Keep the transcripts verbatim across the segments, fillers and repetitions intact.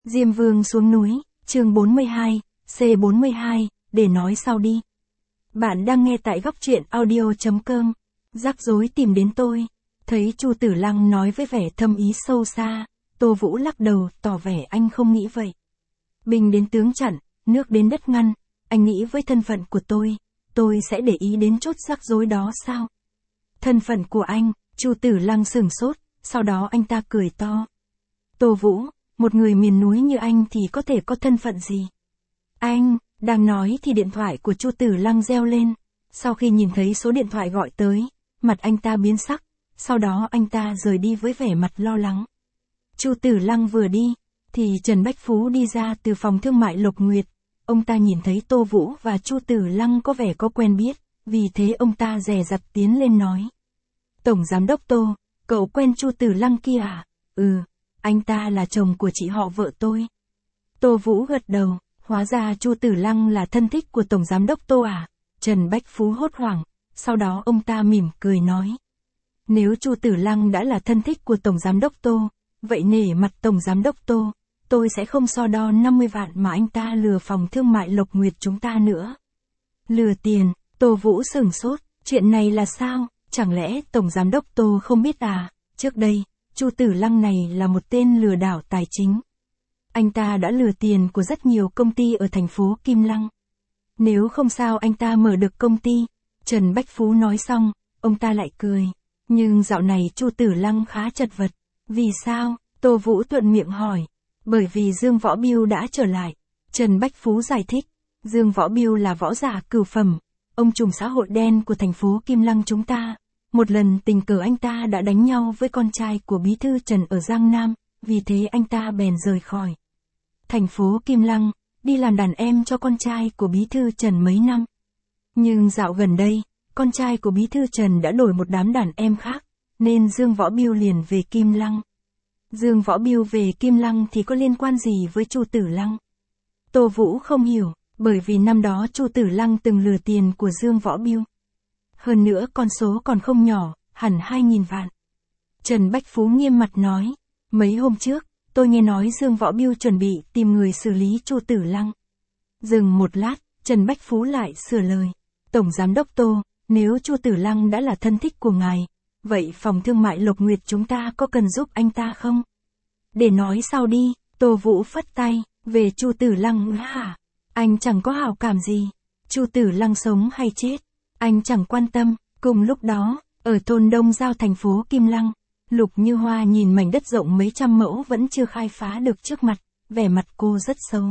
Diêm Vương xuống núi, chương bốn mươi hai, C bốn mươi hai, để nói sau đi. Bạn đang nghe tại góc truyện audio chấm com. Rắc rối tìm đến tôi. Thấy Chu Tử Lăng nói với vẻ thâm ý sâu xa, Tô Vũ lắc đầu tỏ vẻ anh không nghĩ vậy. Binh đến tướng chặn, nước đến đất ngăn, anh nghĩ với thân phận của tôi, tôi sẽ để ý đến chốt rắc rối đó sao? Thân phận của anh, Chu Tử Lăng sửng sốt, sau đó anh ta cười to. Tô Vũ, một người miền núi như anh thì có thể có thân phận gì? Anh, đang nói thì điện thoại của Chu Tử Lăng reo lên. Sau khi nhìn thấy số điện thoại gọi tới, mặt anh ta biến sắc, sau đó anh ta rời đi với vẻ mặt lo lắng. Chu Tử Lăng vừa đi, thì Trần Bách Phú đi ra từ phòng thương mại Lộc Nguyệt. Ông ta nhìn thấy Tô Vũ và Chu Tử Lăng có vẻ có quen biết, vì thế ông ta dè dặt tiến lên nói. Tổng Giám đốc Tô, cậu quen Chu Tử Lăng kia à? Ừ, anh ta là chồng của chị họ vợ tôi. Tô Vũ gật đầu, hóa ra Chu Tử Lăng là thân thích của Tổng Giám đốc Tô à? Trần Bách Phú hốt hoảng, sau đó ông ta mỉm cười nói. Nếu Chu Tử Lăng đã là thân thích của Tổng Giám đốc Tô, vậy nể mặt Tổng Giám đốc Tô, tôi sẽ không so đo năm mươi vạn mà anh ta lừa phòng thương mại Lộc Nguyệt chúng ta nữa. Lừa tiền, Tô Vũ sửng sốt, chuyện này là sao, chẳng lẽ Tổng Giám đốc Tô không biết à? Trước đây, Chu Tử Lăng này là một tên lừa đảo tài chính. Anh ta đã lừa tiền của rất nhiều công ty ở thành phố Kim Lăng. Nếu không sao anh ta mở được công ty. Trần Bách Phú nói xong, ông ta lại cười. Nhưng dạo này Chu Tử Lăng khá chật vật. Vì sao? Tô Vũ thuận miệng hỏi. Bởi vì Dương Võ Biêu đã trở lại. Trần Bách Phú giải thích. Dương Võ Biêu là võ giả cửu phẩm. Ông trùm xã hội đen của thành phố Kim Lăng chúng ta. Một lần tình cờ anh ta đã đánh nhau với con trai của bí thư Trần ở Giang Nam. Vì thế anh ta bèn rời khỏi thành phố Kim Lăng, đi làm đàn em cho con trai của bí thư Trần mấy năm. Nhưng dạo gần đây, con trai của bí thư Trần đã đổi một đám đàn em khác, nên Dương Võ Biêu liền về Kim Lăng. Dương Võ Biêu về Kim Lăng thì có liên quan gì với Chu Tử Lăng? Tô Vũ không hiểu, bởi vì năm đó Chu Tử Lăng từng lừa tiền của Dương Võ Biêu. Hơn nữa con số còn không nhỏ, hẳn hai nghìn vạn. Trần Bách Phú nghiêm mặt nói, mấy hôm trước, tôi nghe nói Dương Võ Biêu chuẩn bị tìm người xử lý Chu Tử Lăng. Dừng một lát, Trần Bách Phú lại sửa lời. Tổng Giám đốc Tô, nếu Chu Tử Lăng đã là thân thích của ngài, vậy phòng thương mại Lộc Nguyệt chúng ta có cần giúp anh ta không? Để nói sau đi, Tô Vũ phất tay, về Chu Tử Lăng hả? Anh chẳng có hảo cảm gì. Chu Tử Lăng sống hay chết, anh chẳng quan tâm. Cùng lúc đó, ở thôn Đông Giao thành phố Kim Lăng, Lục Như Hoa nhìn mảnh đất rộng mấy trăm mẫu vẫn chưa khai phá được trước mặt, vẻ mặt cô rất xấu.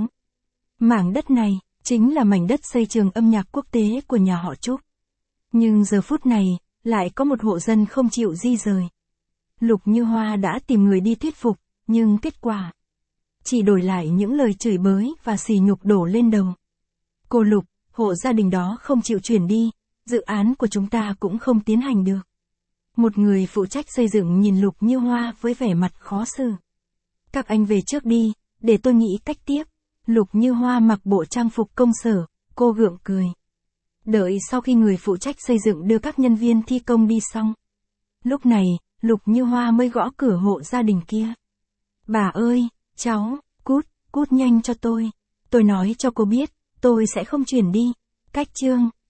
Mảng đất này, chính là mảnh đất xây trường âm nhạc quốc tế của nhà họ Trúc. Nhưng giờ phút này, lại có một hộ dân không chịu di rời. Lục Như Hoa đã tìm người đi thuyết phục, nhưng kết quả chỉ đổi lại những lời chửi bới và sỉ nhục đổ lên đầu. Cô Lục, hộ gia đình đó không chịu chuyển đi, dự án của chúng ta cũng không tiến hành được. Một người phụ trách xây dựng nhìn Lục Như Hoa với vẻ mặt khó xử. Các anh về trước đi, để tôi nghĩ cách tiếp. Lục Như Hoa mặc bộ trang phục công sở, cô gượng cười. Đợi sau khi người phụ trách xây dựng đưa các nhân viên thi công đi xong. Lúc này, Lục Như Hoa mới gõ cửa hộ gia đình kia. Bà ơi, cháu, cút, cút nhanh cho tôi. Tôi nói cho cô biết, tôi sẽ không chuyển đi. Cách chương.